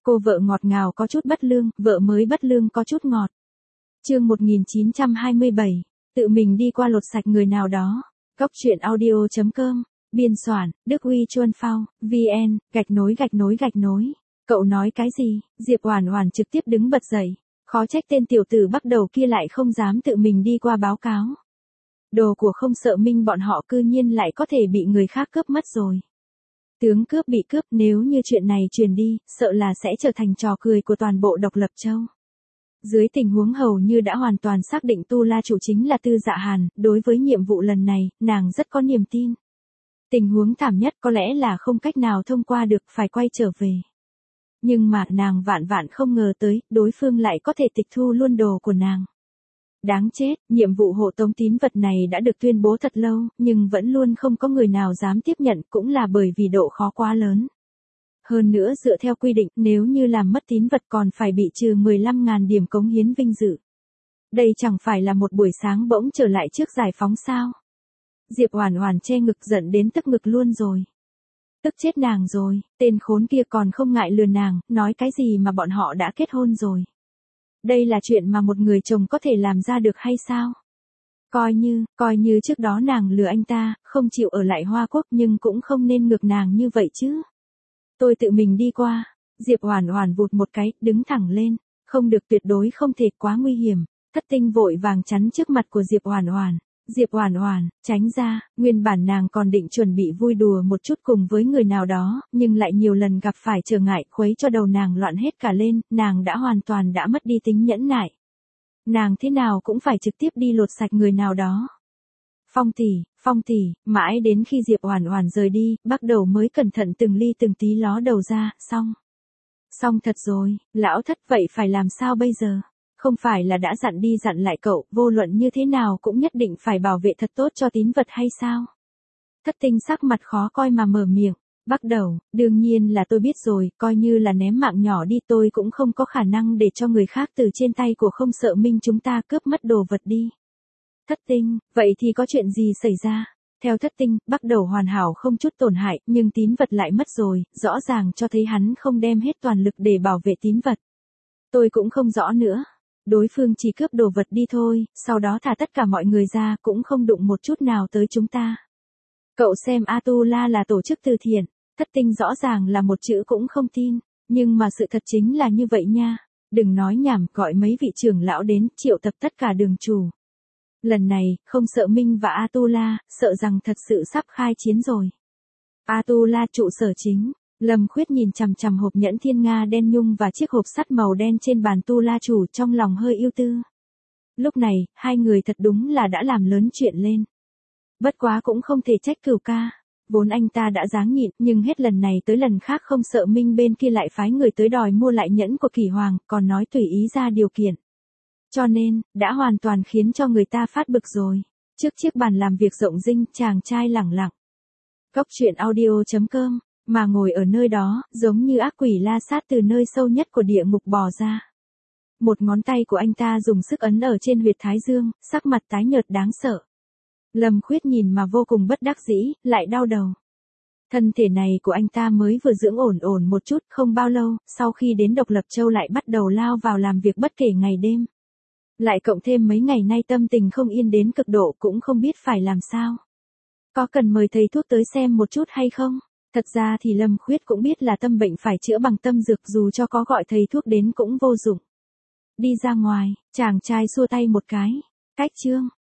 Cô vợ ngọt ngào có chút bất lương, vợ mới bất lương có chút ngọt. Chương 1927, tự mình đi qua lột sạch người nào đó. Góc truyện audio.com, biên soạn, Đức Huy Chuân Phao, VN, _. Cậu nói cái gì? Diệp Oản Oản trực tiếp đứng bật dậy. Khó trách tên tiểu tử Bắc Đầu kia lại không dám tự mình đi qua báo cáo. Đồ của Không Sợ Minh bọn họ cư nhiên lại có thể bị người khác cướp mất rồi. Tướng cướp bị cướp, nếu như chuyện này truyền đi, sợ là sẽ trở thành trò cười của toàn bộ Độc Lập Châu. Dưới tình huống hầu như đã hoàn toàn xác định Tu La chủ chính là Tư Dạ Hàn, đối với nhiệm vụ lần này, nàng rất có niềm tin. Tình huống thảm nhất có lẽ là không cách nào thông qua được, phải quay trở về. Nhưng mà nàng vạn vạn không ngờ tới, đối phương lại có thể tịch thu luôn đồ của nàng. Đáng chết, nhiệm vụ hộ tống tín vật này đã được tuyên bố thật lâu, nhưng vẫn luôn không có người nào dám tiếp nhận, cũng là bởi vì độ khó quá lớn. Hơn nữa dựa theo quy định, nếu như làm mất tín vật còn phải bị trừ 15.000 điểm cống hiến vinh dự. Đây chẳng phải là một buổi sáng bỗng trở lại trước giải phóng sao? Diệp Oản Oản che ngực giận đến tức ngực luôn rồi. Tức chết nàng rồi, tên khốn kia còn không ngại lừa nàng, nói cái gì mà bọn họ đã kết hôn rồi. Đây là chuyện mà một người chồng có thể làm ra được hay sao? Coi như trước đó nàng lừa anh ta, không chịu ở lại Hoa Quốc nhưng cũng không nên ngược nàng như vậy chứ. Tôi tự mình đi qua. Diệp Oản Oản vụt một cái, đứng thẳng lên. Không được, tuyệt đối không thể, quá nguy hiểm. Thất Tinh vội vàng chắn trước mặt của Diệp Oản Oản. Diệp Oản Oản, tránh ra, nguyên bản nàng còn định chuẩn bị vui đùa một chút cùng với người nào đó, nhưng lại nhiều lần gặp phải trở ngại, khuấy cho đầu nàng loạn hết cả lên, nàng đã hoàn toàn đã mất đi tính nhẫn nại. Nàng thế nào cũng phải trực tiếp đi lột sạch người nào đó. Phong tỷ, mãi đến khi Diệp Oản Oản rời đi, Bắc Đầu mới cẩn thận từng ly từng tí ló đầu ra, xong thật rồi, lão thất, vậy phải làm sao bây giờ? Không phải là đã dặn đi dặn lại cậu, vô luận như thế nào cũng nhất định phải bảo vệ thật tốt cho tín vật hay sao? Thất Tinh sắc mặt khó coi mà mở miệng. Bắc Đầu, đương nhiên là tôi biết rồi, coi như là ném mạng nhỏ đi, tôi cũng không có khả năng để cho người khác từ trên tay của Không Sợ Minh chúng ta cướp mất đồ vật đi. Thất Tinh, vậy thì có chuyện gì xảy ra? Theo Thất Tinh, Bắc Đầu hoàn hảo không chút tổn hại, nhưng tín vật lại mất rồi, rõ ràng cho thấy hắn không đem hết toàn lực để bảo vệ tín vật. Tôi cũng không rõ nữa. Đối phương chỉ cướp đồ vật đi thôi, sau đó thả tất cả mọi người ra, cũng không đụng một chút nào tới chúng ta. Cậu xem Atula là tổ chức từ thiện. Thất Tinh rõ ràng là một chữ cũng không tin, nhưng mà sự thật chính là như vậy nha. Đừng nói nhảm, gọi mấy vị trưởng lão đến, triệu tập tất cả đường chủ. Lần này, Không Sợ Minh và Atula, sợ rằng thật sự sắp khai chiến rồi. Atula trụ sở chính. Lâm Khuyết nhìn chằm chằm hộp nhẫn thiên nga đen nhung và chiếc hộp sắt màu đen trên bàn Tu La chủ, trong lòng hơi ưu tư. Lúc này, hai người thật đúng là đã làm lớn chuyện lên. Bất quá cũng không thể trách Cửu ca. Vốn anh ta đã dáng nhịn, nhưng hết lần này tới lần khác Không Sợ Minh bên kia lại phái người tới đòi mua lại nhẫn của Kỷ Hoàng, còn nói tùy ý ra điều kiện. Cho nên, đã hoàn toàn khiến cho người ta phát bực rồi. Trước chiếc bàn làm việc rộng rinh, chàng trai lẳng lặng. Góc truyện audio.com, mà ngồi ở nơi đó, giống như ác quỷ la sát từ nơi sâu nhất của địa ngục bò ra. Một ngón tay của anh ta dùng sức ấn ở trên huyệt thái dương, sắc mặt tái nhợt đáng sợ. Lâm Khuyết nhìn mà vô cùng bất đắc dĩ, lại đau đầu. Thân thể này của anh ta mới vừa dưỡng ổn một chút, không bao lâu, sau khi đến Độc Lập Châu lại bắt đầu lao vào làm việc bất kể ngày đêm. Lại cộng thêm mấy ngày nay tâm tình không yên đến cực độ, cũng không biết phải làm sao. Có cần mời thầy thuốc tới xem một chút hay không? Thật ra thì Lâm Khuyết cũng biết là tâm bệnh phải chữa bằng tâm dược, dù cho có gọi thầy thuốc đến cũng vô dụng. Đi ra ngoài, chàng trai xua tay một cái. Cách chương.